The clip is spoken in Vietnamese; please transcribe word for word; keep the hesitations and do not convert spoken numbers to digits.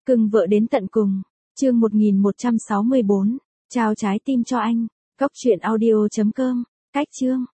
Cưng vợ đến tận cùng. Chương một nghìn một trăm sáu mươi bốn. Trao trái tim cho anh. Cốc truyện audio chấm com. Cách chương.